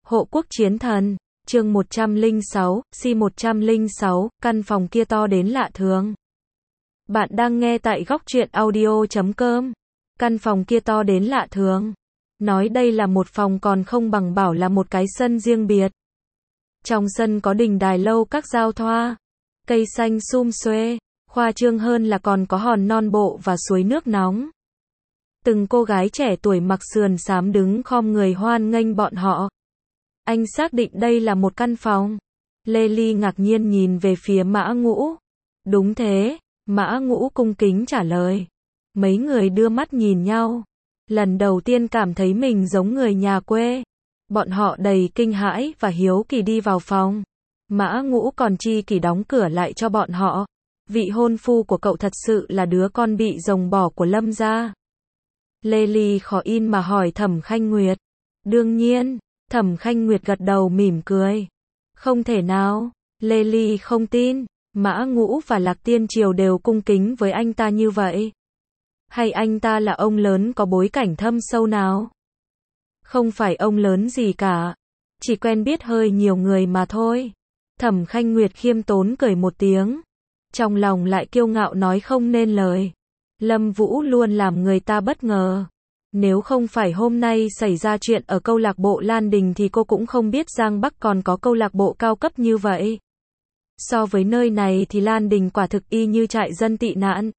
Hộ quốc chiến thần, chương 106, C106, căn phòng kia to đến lạ thường. Bạn đang nghe tại góc truyện audio.com. Căn phòng kia to đến lạ thường. Nói đây là một phòng còn không bằng bảo là một cái sân riêng biệt. Trong sân có đình đài lâu các giao thoa, cây xanh sum xuê, khoa trương hơn là còn có hòn non bộ và suối nước nóng. Từng cô gái trẻ tuổi mặc sườn xám đứng khom người hoan nghênh bọn họ. Anh xác định đây là một căn phòng. Lê Ly ngạc nhiên nhìn về phía Mã Ngũ. Đúng thế, Mã Ngũ cung kính trả lời. Mấy người đưa mắt nhìn nhau. Lần đầu tiên cảm thấy mình giống người nhà quê. Bọn họ đầy kinh hãi và hiếu kỳ đi vào phòng. Mã Ngũ còn chi kỷ đóng cửa lại cho bọn họ. Vị hôn phu của cậu thật sự là đứa con bị rồng bỏ của Lâm gia. Lê Ly khó in mà hỏi Thẩm Khanh Nguyệt. Đương nhiên, Thẩm Khanh Nguyệt gật đầu mỉm cười. Không thể nào, Lê Ly không tin, Mã Ngũ và Lạc Tiên Triều đều cung kính với anh ta như vậy. Hay anh ta là ông lớn có bối cảnh thâm sâu nào? Không phải ông lớn gì cả, chỉ quen biết hơi nhiều người mà thôi. Thẩm Khanh Nguyệt khiêm tốn cười một tiếng, trong lòng lại kiêu ngạo nói không nên lời. Lâm Vũ luôn làm người ta bất ngờ. Nếu không phải hôm nay xảy ra chuyện ở câu lạc bộ Lan Đình thì cô cũng không biết Giang Bắc còn có câu lạc bộ cao cấp như vậy. So với nơi này thì Lan Đình quả thực y như trại dân tị nạn.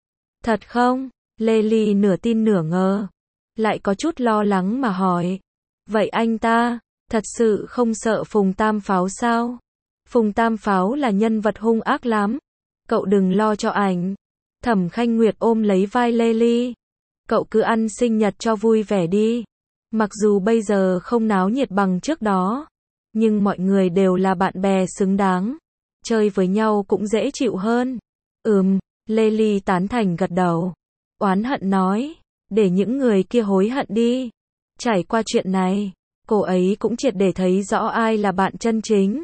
Thật không? Lê Ly nửa tin nửa ngờ. Lại có chút lo lắng mà hỏi. Vậy anh ta, thật sự không sợ Phùng Tam Pháo sao? Phùng Tam Pháo là nhân vật hung ác lắm. Cậu đừng lo cho ảnh. Thẩm Khanh Nguyệt ôm lấy vai Lê Ly. Cậu cứ ăn sinh nhật cho vui vẻ đi. Mặc dù bây giờ không náo nhiệt bằng trước đó, nhưng mọi người đều là bạn bè xứng đáng. Chơi với nhau cũng dễ chịu hơn. Lê Ly tán thành gật đầu. Oán hận nói, để những người kia hối hận đi. Trải qua chuyện này, cô ấy cũng triệt để thấy rõ ai là bạn chân chính,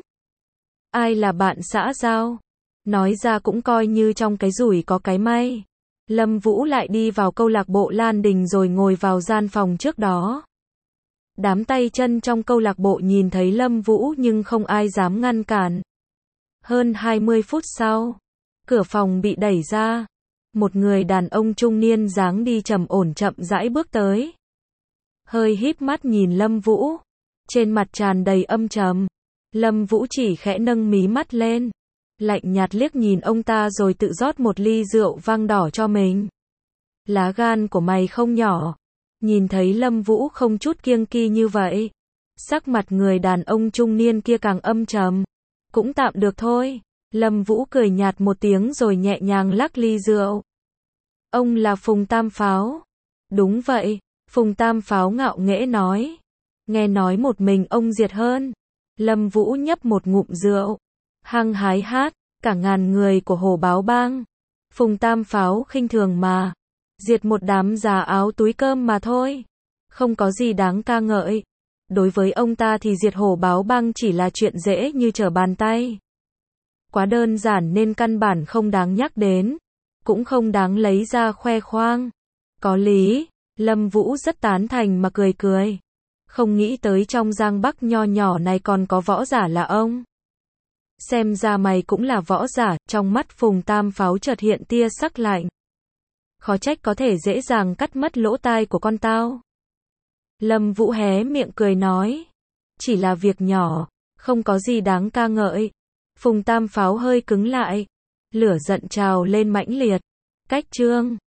ai là bạn xã giao. Nói ra cũng coi như trong cái rủi có cái may. Lâm Vũ lại đi vào câu lạc bộ Lan Đình rồi ngồi vào gian phòng trước đó. Đám tay chân trong câu lạc bộ nhìn thấy Lâm Vũ nhưng không ai dám ngăn cản. Hơn 20 phút sau, cửa phòng bị đẩy ra. Một người đàn ông trung niên dáng đi trầm ổn chậm rãi bước tới. Hơi híp mắt nhìn Lâm Vũ, trên mặt tràn đầy âm trầm. Lâm Vũ chỉ khẽ nâng mí mắt lên, lạnh nhạt liếc nhìn ông ta rồi tự rót một ly rượu vang đỏ cho mình. Lá gan của mày không nhỏ. Nhìn thấy Lâm Vũ không chút kiêng kỵ như vậy, sắc mặt người đàn ông trung niên kia càng âm trầm. Cũng tạm được thôi. Lâm Vũ cười nhạt một tiếng rồi nhẹ nhàng lắc ly rượu. Ông là Phùng Tam Pháo? Đúng vậy, Phùng Tam Pháo ngạo nghễ nói. Nghe nói một mình ông diệt hơn. Lâm Vũ nhấp một ngụm rượu, hăng hái hát, cả ngàn người của Hổ Báo Bang. Phùng Tam Pháo khinh thường mà. Diệt một đám già áo túi cơm mà thôi. Không có gì đáng ca ngợi. Đối với ông ta thì diệt Hổ Báo Bang chỉ là chuyện dễ như trở bàn tay. Quá đơn giản nên căn bản không đáng nhắc đến. Cũng không đáng lấy ra khoe khoang. Có lý, Lâm Vũ rất tán thành mà cười cười. Không nghĩ tới trong Giang Bắc nho nhỏ này còn có võ giả là ông. Xem ra mày cũng là võ giả. Trong mắt Phùng Tam Pháo chợt hiện tia sắc lạnh. Khó trách có thể dễ dàng cắt mất lỗ tai của con tao. Lâm Vũ hé miệng cười nói. Chỉ là việc nhỏ, không có gì đáng ca ngợi. Phùng Tam Pháo hơi cứng lại. Lửa giận trào lên mãnh liệt. Cách chương